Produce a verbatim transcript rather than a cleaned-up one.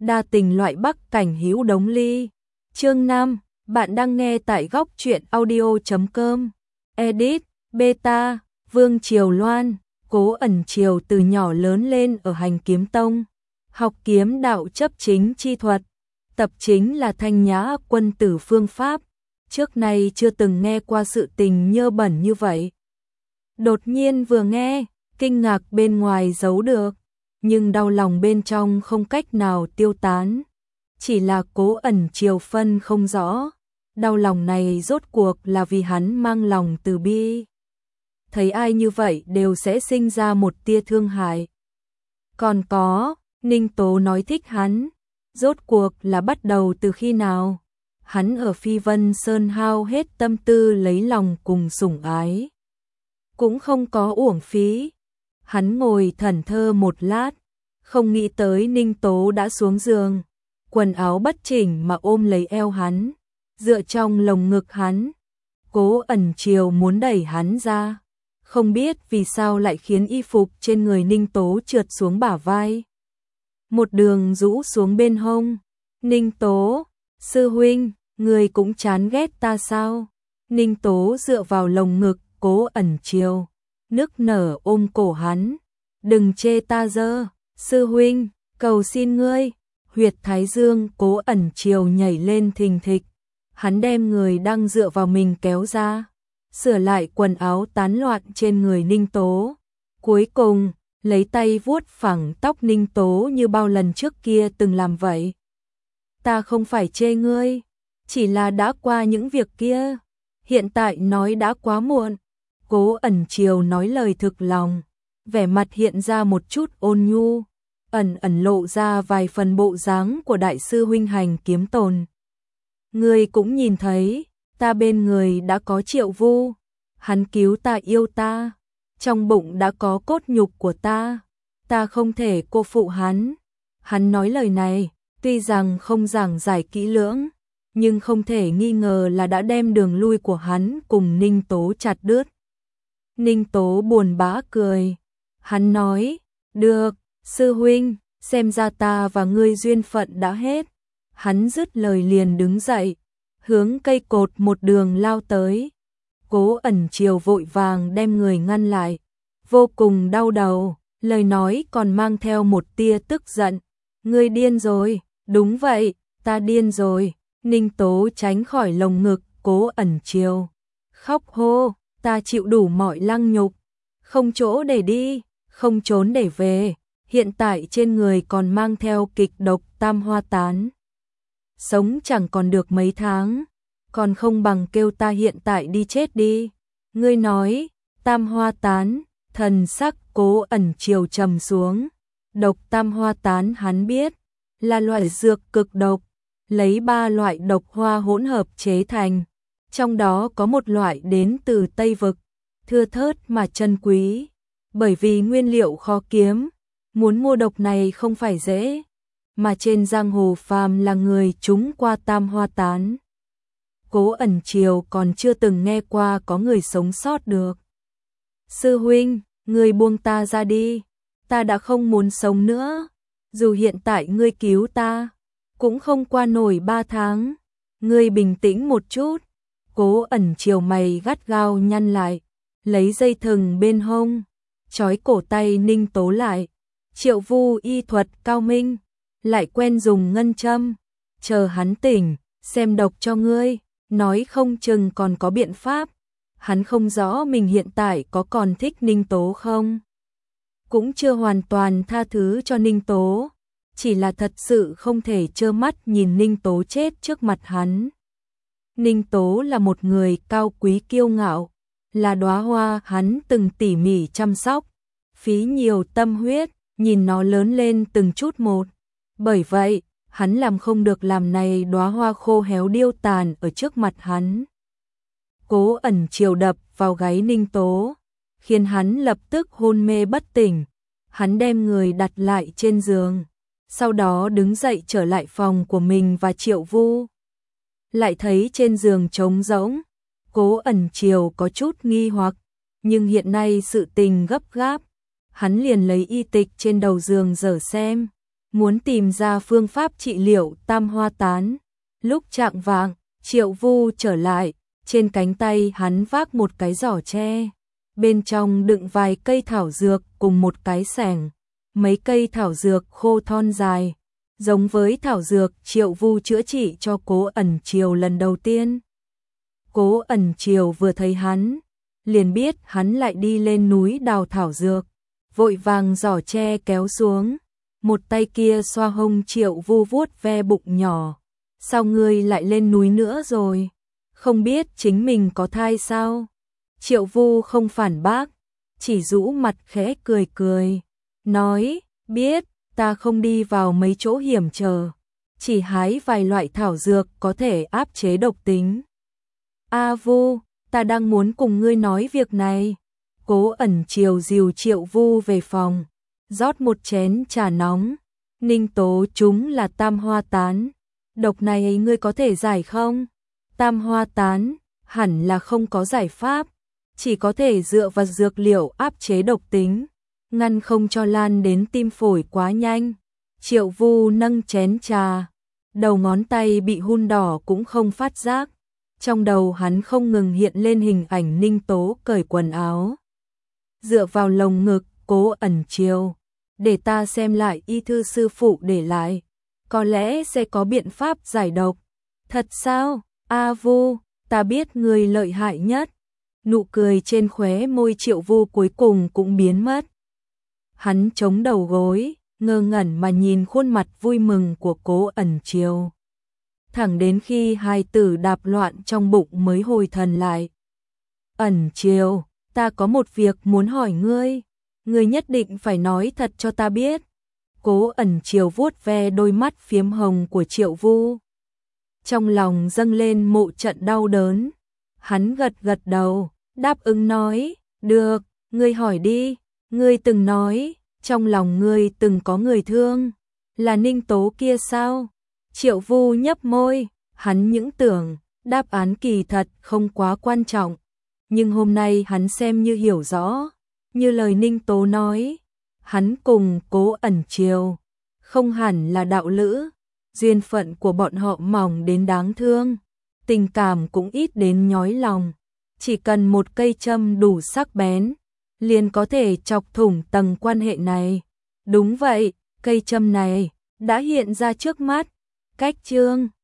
đa tình loại Bắc cảnh hữu đống ly. Chương năm, bạn đang nghe tại góc truyện audio chấm com. Edit, Beta, Vương Triều Loan. Cố Ẩn Triều từ nhỏ lớn lên ở Hành Kiếm Tông, học kiếm đạo chấp chính chi thuật, tập chính là Thanh Nhã quân tử phương pháp, trước nay chưa từng nghe qua sự tình nhơ bẩn như vậy. Đột nhiên vừa nghe, kinh ngạc bên ngoài giấu được, nhưng đau lòng bên trong không cách nào tiêu tán. Chỉ là Cố Ẩn Triều phân không rõ, đau lòng này rốt cuộc là vì hắn mang lòng từ bi. Thấy ai như vậy đều sẽ sinh ra một tia thương hại. Còn có, Ninh Tố nói thích hắn, rốt cuộc là bắt đầu từ khi nào? Hắn ở Phi Vân Sơn hao hết tâm tư lấy lòng cùng sủng ái, cũng không có uổng phí. Hắn ngồi thẫn thờ một lát, không nghĩ tới Ninh Tố đã xuống giường, quần áo bất chỉnh mà ôm lấy eo hắn, dựa trong lồng ngực hắn. Cố Ẩn Triều muốn đẩy hắn ra, không biết vì sao lại khiến y phục trên người Ninh Tố trượt xuống bả vai, một đường rũ xuống bên hông. Ninh Tố, sư huynh, người cũng chán ghét ta sao? Ninh Tố dựa vào lồng ngực Cố Ẩn Triều, nức nở ôm cổ hắn. Đừng chê ta dơ, sư huynh, cầu xin ngươi. Huyệt thái dương Cố Ẩn Triều nhảy lên thình thịch, hắn đem người đang dựa vào mình kéo ra, sửa lại quần áo tán loạn trên người Ninh Tố. Cuối cùng, lấy tay vuốt phẳng tóc Ninh Tố như bao lần trước kia từng làm vậy. Ta không phải chê ngươi, chỉ là đã qua những việc kia, hiện tại nói đã quá muộn. Cố Ẩn Triều nói lời thực lòng, vẻ mặt hiện ra một chút ôn nhu, ẩn ẩn lộ ra vài phần bộ dáng của đại sư huynh Hành Kiếm Tồn. Ngươi cũng nhìn thấy, ta bên người đã có Triệu Vu, hắn cứu ta yêu ta, trong bụng đã có cốt nhục của ta, ta không thể cô phụ hắn. Hắn nói lời này, tuy rằng không giảng giải kỹ lưỡng, nhưng không thể nghi ngờ là đã đem đường lui của hắn cùng Ninh Tố chặt đứt. Ninh Tố buồn bã cười, hắn nói, được, sư huynh, xem ra ta và ngươi duyên phận đã hết. Hắn dứt lời liền đứng dậy, hướng cây cột một đường lao tới. Cố Ẩn Triều vội vàng đem người ngăn lại, vô cùng đau đầu, lời nói còn mang theo một tia tức giận. Ngươi điên rồi, đúng vậy, ta điên rồi. Ninh Tố tránh khỏi lồng ngực Cố Ẩn Triều, khóc hô, ta chịu đủ mọi lăng nhục, không chỗ để đi, không trốn để về, hiện tại trên người còn mang theo kịch độc tam hoa tán. Sống chẳng còn được mấy tháng, còn không bằng kêu ta hiện tại đi chết đi. Ngươi nói, tam hoa tán, thần sắc Cố Ẩn Triều trầm xuống. Độc tam hoa tán hắn biết, là loại dược cực độc, lấy ba loại độc hoa hỗn hợp chế thành, trong đó có một loại đến từ Tây Vực, thưa thớt mà chân quý, bởi vì nguyên liệu khó kiếm, muốn mua độc này không phải dễ, mà trên giang hồ phàm là người trúng qua tam hoa tán. Cố Ẩn Triều còn chưa từng nghe qua có người sống sót được. Sư huynh, ngươi buông ta ra đi, ta đã không muốn sống nữa, dù hiện tại ngươi cứu ta, cũng không qua nổi ba tháng, ngươi bình tĩnh một chút. Cố Ẩn Triều mày gắt gao nhăn lại, lấy dây thừng bên hông, trói cổ tay Ninh Tố lại. Triệu Vu y thuật cao minh, lại quen dùng ngân châm, chờ hắn tỉnh, xem độc cho ngươi, nói không chừng còn có biện pháp. Hắn không rõ mình hiện tại có còn thích Ninh Tố không, cũng chưa hoàn toàn tha thứ cho Ninh Tố, chỉ là thật sự không thể trơ mắt nhìn Ninh Tố chết trước mặt hắn. Ninh Tố là một người cao quý kiêu ngạo, là đóa hoa hắn từng tỉ mỉ chăm sóc, phí nhiều tâm huyết, nhìn nó lớn lên từng chút một. Bởi vậy, hắn làm không được làm này đóa hoa khô héo điêu tàn ở trước mặt hắn. Cố Ẩn Triều đập vào gáy Ninh Tố, khiến hắn lập tức hôn mê bất tỉnh. Hắn đem người đặt lại trên giường, sau đó đứng dậy trở lại phòng của mình và Triệu Vu. Lại thấy trên giường trống rỗng, Cố Ẩn Triều có chút nghi hoặc, nhưng hiện nay sự tình gấp gáp, hắn liền lấy y tịch trên đầu giường dở xem. muốn tìm ra phương pháp trị liệu tam hoa tán. Lúc chạng vạng, Triệu Vu trở lại, trên cánh tay hắn vác một cái giỏ tre, bên trong đựng vài cây thảo dược cùng một cái xẻng. Mấy cây thảo dược khô thon dài, giống với thảo dược Triệu Vu chữa trị cho Cố Ẩn Triều lần đầu tiên. Cố Ẩn Triều vừa thấy hắn, liền biết hắn lại đi lên núi đào thảo dược, vội vàng giỏ tre kéo xuống, một tay kia xoa hông Triệu Vu vuốt ve bụng nhỏ. Sao ngươi lại lên núi nữa rồi? Không biết chính mình có thai sao? Triệu Vu không phản bác, chỉ rũ mặt khẽ cười cười, nói, biết, ta không đi vào mấy chỗ hiểm trở, chỉ hái vài loại thảo dược có thể áp chế độc tính. A Vu, ta đang muốn cùng ngươi nói việc này. Cố Ẩn Triều dìu Triệu Vu về phòng, rót một chén trà nóng. Ninh tố chúng là tam hoa tán, độc này ngươi có thể giải không? Tam hoa tán, hẳn là không có giải pháp, chỉ có thể dựa vào dược liệu áp chế độc tính, ngăn không cho lan đến tim phổi quá nhanh. Triệu Vu nâng chén trà, đầu ngón tay bị hun đỏ cũng không phát giác. Trong đầu hắn không ngừng hiện lên hình ảnh Ninh Tố cởi quần áo, dựa vào lồng ngực Cố Ẩn Triều, để ta xem lại y thư sư phụ để lại, có lẽ sẽ có biện pháp giải độc. Thật sao? A Vu, ta biết người lợi hại nhất. Nụ cười trên khóe môi Triệu Vu cuối cùng cũng biến mất. Hắn chống đầu gối, ngơ ngẩn mà nhìn khuôn mặt vui mừng của Cố Ẩn Triều. Thẳng đến khi hai tử đạp loạn trong bụng mới hồi thần lại. Ẩn Triều, ta có một việc muốn hỏi ngươi, ngươi nhất định phải nói thật cho ta biết. Cố Ẩn Triều vuốt ve đôi mắt phiếm hồng của Triệu Vu. Trong lòng dâng lên một trận đau đớn. Hắn gật gật đầu, đáp ứng nói, được, ngươi hỏi đi. Ngươi từng nói, trong lòng ngươi từng có người thương, là Ninh Tố kia sao? Triệu Vu nhấp môi, hắn những tưởng, đáp án kỳ thật không quá quan trọng. Nhưng hôm nay hắn xem như hiểu rõ, như lời Ninh Tố nói, hắn cùng Cố Ẩn Triều không hẳn là đạo lữ, duyên phận của bọn họ mỏng đến đáng thương, tình cảm cũng ít đến nhói lòng, chỉ cần một cây châm đủ sắc bén, liền có thể chọc thủng tầng quan hệ này. Đúng vậy, cây châm này đã hiện ra trước mắt. Cách chương